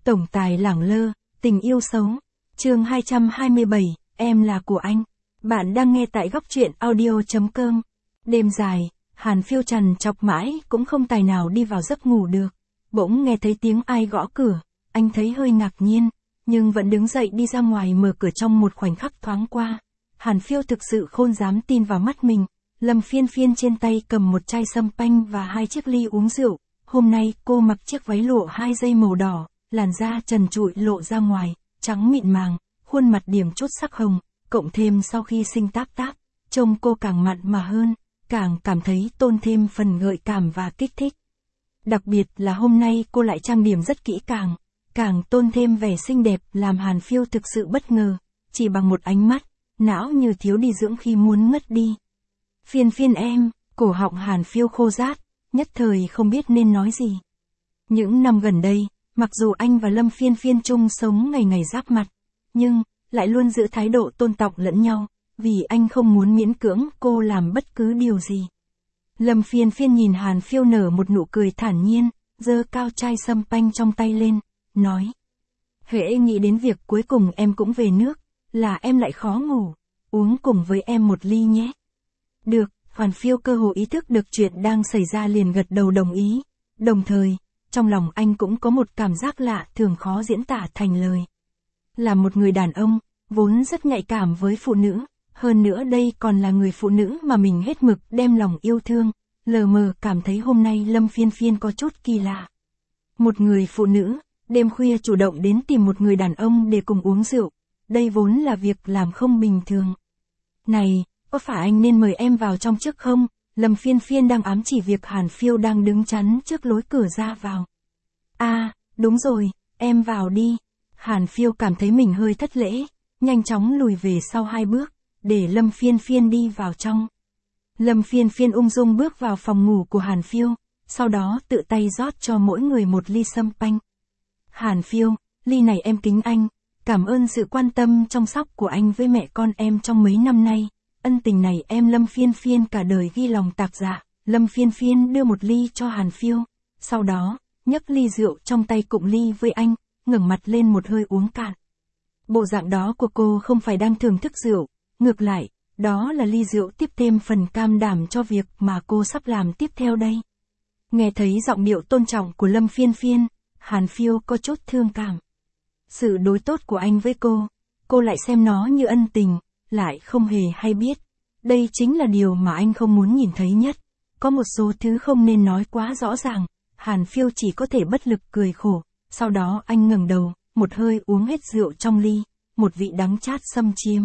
Tổng tài lẳng lơ, tình yêu xấu. Chương 227, em là của anh. Bạn đang nghe tại góc truyện audio.com. Đêm dài, Hàn Phiêu trằn trọc mãi cũng không tài nào đi vào giấc ngủ được. Bỗng nghe thấy tiếng ai gõ cửa, anh thấy hơi ngạc nhiên, nhưng vẫn đứng dậy đi ra ngoài mở cửa. Trong một khoảnh khắc thoáng qua, Hàn Phiêu thực sự không dám tin vào mắt mình. Lâm Phiên Phiên trên tay cầm một chai sâm panh và 2 chiếc ly uống rượu. Hôm nay cô mặc chiếc váy lộ 2 dây màu đỏ, làn da trần trụi lộ ra ngoài, trắng mịn màng, khuôn mặt điểm chút sắc hồng, cộng thêm sau khi sinh táp, trông cô càng mặn mà hơn, càng cảm thấy tôn thêm phần gợi cảm và kích thích. Đặc biệt là hôm nay cô lại trang điểm rất kỹ càng tôn thêm vẻ xinh đẹp làm Hàn Phiêu thực sự bất ngờ, chỉ bằng một ánh mắt, não như thiếu đi dưỡng khi muốn ngất đi. Phiên Phiên em, cổ họng Hàn Phiêu khô rát, nhất thời không biết nên nói gì. Những năm gần đây, mặc dù anh và Lâm Phiên Phiên chung sống ngày ngày giáp mặt, nhưng lại luôn giữ thái độ tôn trọng lẫn nhau, vì anh không muốn miễn cưỡng cô làm bất cứ điều gì. Lâm Phiên Phiên nhìn Hàn Phiêu nở một nụ cười thản nhiên, giơ cao chai sâm panh trong tay lên, nói: hễ nghĩ đến việc cuối cùng em cũng về nước, là em lại khó ngủ, uống cùng với em một ly nhé. Được, Hàn Phiêu cơ hồ ý thức được chuyện đang xảy ra liền gật đầu đồng ý, đồng thời, trong lòng anh cũng có một cảm giác lạ thường khó diễn tả thành lời. Là một người đàn ông, vốn rất nhạy cảm với phụ nữ, hơn nữa đây còn là người phụ nữ mà mình hết mực đem lòng yêu thương, lờ mờ cảm thấy hôm nay Lâm Phiên Phiên có chút kỳ lạ. Một người phụ nữ, đêm khuya chủ động đến tìm một người đàn ông để cùng uống rượu, đây vốn là việc làm không bình thường. Này, có phải anh nên mời em vào trong trước không? Lâm Phiên Phiên đang ám chỉ việc Hàn Phiêu đang đứng chắn trước lối cửa ra vào. À, đúng rồi, em vào đi. Hàn Phiêu cảm thấy mình hơi thất lễ, nhanh chóng lùi về sau 2 bước, để Lâm Phiên Phiên đi vào trong. Lâm Phiên Phiên ung dung bước vào phòng ngủ của Hàn Phiêu, sau đó tự tay rót cho mỗi người một ly sâm panh. Hàn Phiêu, ly này em kính anh, cảm ơn sự quan tâm chăm sóc của anh với mẹ con em trong mấy năm nay. Ân tình này em Lâm Phiên Phiên cả đời ghi lòng tạc dạ. Lâm Phiên Phiên đưa một ly cho Hàn Phiêu, sau đó, nhấc ly rượu trong tay cụng ly với anh, ngẩng mặt lên một hơi uống cạn. Bộ dạng đó của cô không phải đang thưởng thức rượu, ngược lại, đó là ly rượu tiếp thêm phần cam đảm cho việc mà cô sắp làm tiếp theo đây. Nghe thấy giọng điệu tôn trọng của Lâm Phiên Phiên, Hàn Phiêu có chút thương cảm. Sự đối tốt của anh với cô lại xem nó như ân tình, lại không hề hay biết. Đây chính là điều mà anh không muốn nhìn thấy nhất. Có một số thứ không nên nói quá rõ ràng, Hàn Phiêu chỉ có thể bất lực cười khổ. Sau đó anh ngẩng đầu, một hơi uống hết rượu trong ly, một vị đắng chát xâm chiếm.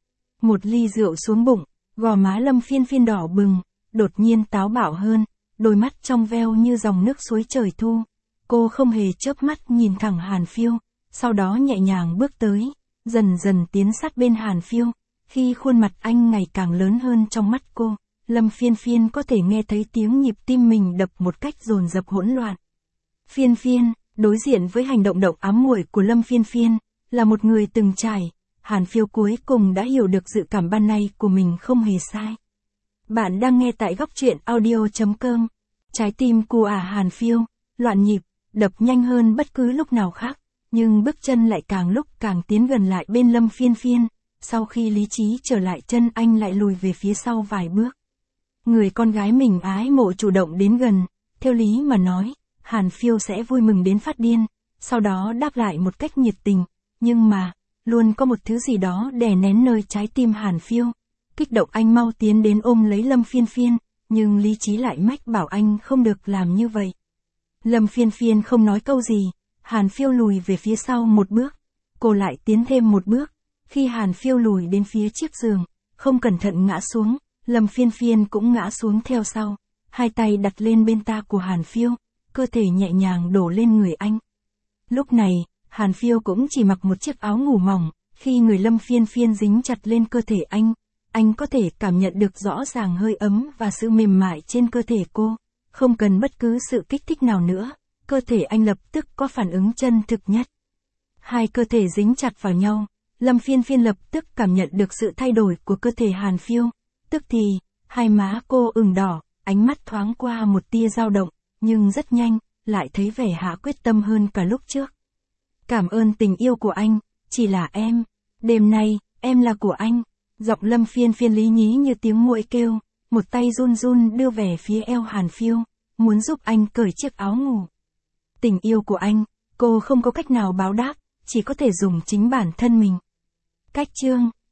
Một ly rượu xuống bụng, gò má Lâm Phiên Phiên đỏ bừng, đột nhiên táo bạo hơn, đôi mắt trong veo như dòng nước suối trời thu. Cô không hề chớp mắt nhìn thẳng Hàn Phiêu, sau đó nhẹ nhàng bước tới, dần dần tiến sát bên Hàn Phiêu. Khi khuôn mặt anh ngày càng lớn hơn trong mắt cô, Lâm Phiên Phiên có thể nghe thấy tiếng nhịp tim mình đập một cách dồn dập hỗn loạn. Phiên Phiên, đối diện với hành động ám muội của Lâm Phiên Phiên, là một người từng trải, Hàn Phiêu cuối cùng đã hiểu được dự cảm ban nay của mình không hề sai. Bạn đang nghe tại góc truyện audio.com. Trái tim của Hàn Phiêu, loạn nhịp, đập nhanh hơn bất cứ lúc nào khác, nhưng bước chân lại càng lúc càng tiến gần lại bên Lâm Phiên Phiên. Sau khi lý trí trở lại chân anh lại lùi về phía sau vài bước. Người con gái mình ái mộ chủ động đến gần, theo lý mà nói, Hàn Phiêu sẽ vui mừng đến phát điên, sau đó đáp lại một cách nhiệt tình, nhưng mà, luôn có một thứ gì đó đè nén nơi trái tim Hàn Phiêu. Kích động anh mau tiến đến ôm lấy Lâm Phiên Phiên, nhưng lý trí lại mách bảo anh không được làm như vậy. Lâm Phiên Phiên không nói câu gì, Hàn Phiêu lùi về phía sau một bước, cô lại tiến thêm một bước. Khi Hàn Phiêu lùi đến phía chiếc giường, không cẩn thận ngã xuống, Lâm Phiên Phiên cũng ngã xuống theo sau, 2 tay đặt lên bên tai của Hàn Phiêu, cơ thể nhẹ nhàng đổ lên người anh. Lúc này, Hàn Phiêu cũng chỉ mặc một chiếc áo ngủ mỏng, khi người Lâm Phiên Phiên dính chặt lên cơ thể anh có thể cảm nhận được rõ ràng hơi ấm và sự mềm mại trên cơ thể cô, không cần bất cứ sự kích thích nào nữa, cơ thể anh lập tức có phản ứng chân thực nhất. 2 cơ thể dính chặt vào nhau. Lâm Phiên Phiên lập tức cảm nhận được sự thay đổi của cơ thể Hàn Phiêu, tức thì, 2 má cô ửng đỏ, ánh mắt thoáng qua một tia dao động, nhưng rất nhanh, lại thấy vẻ hạ quyết tâm hơn cả lúc trước. Cảm ơn tình yêu của anh, chỉ là em. Đêm nay, em là của anh. Giọng Lâm Phiên Phiên lý nhí như tiếng muỗi kêu, một tay run run đưa về phía eo Hàn Phiêu, muốn giúp anh cởi chiếc áo ngủ. Tình yêu của anh, cô không có cách nào báo đáp, chỉ có thể dùng chính bản thân mình. Cách chương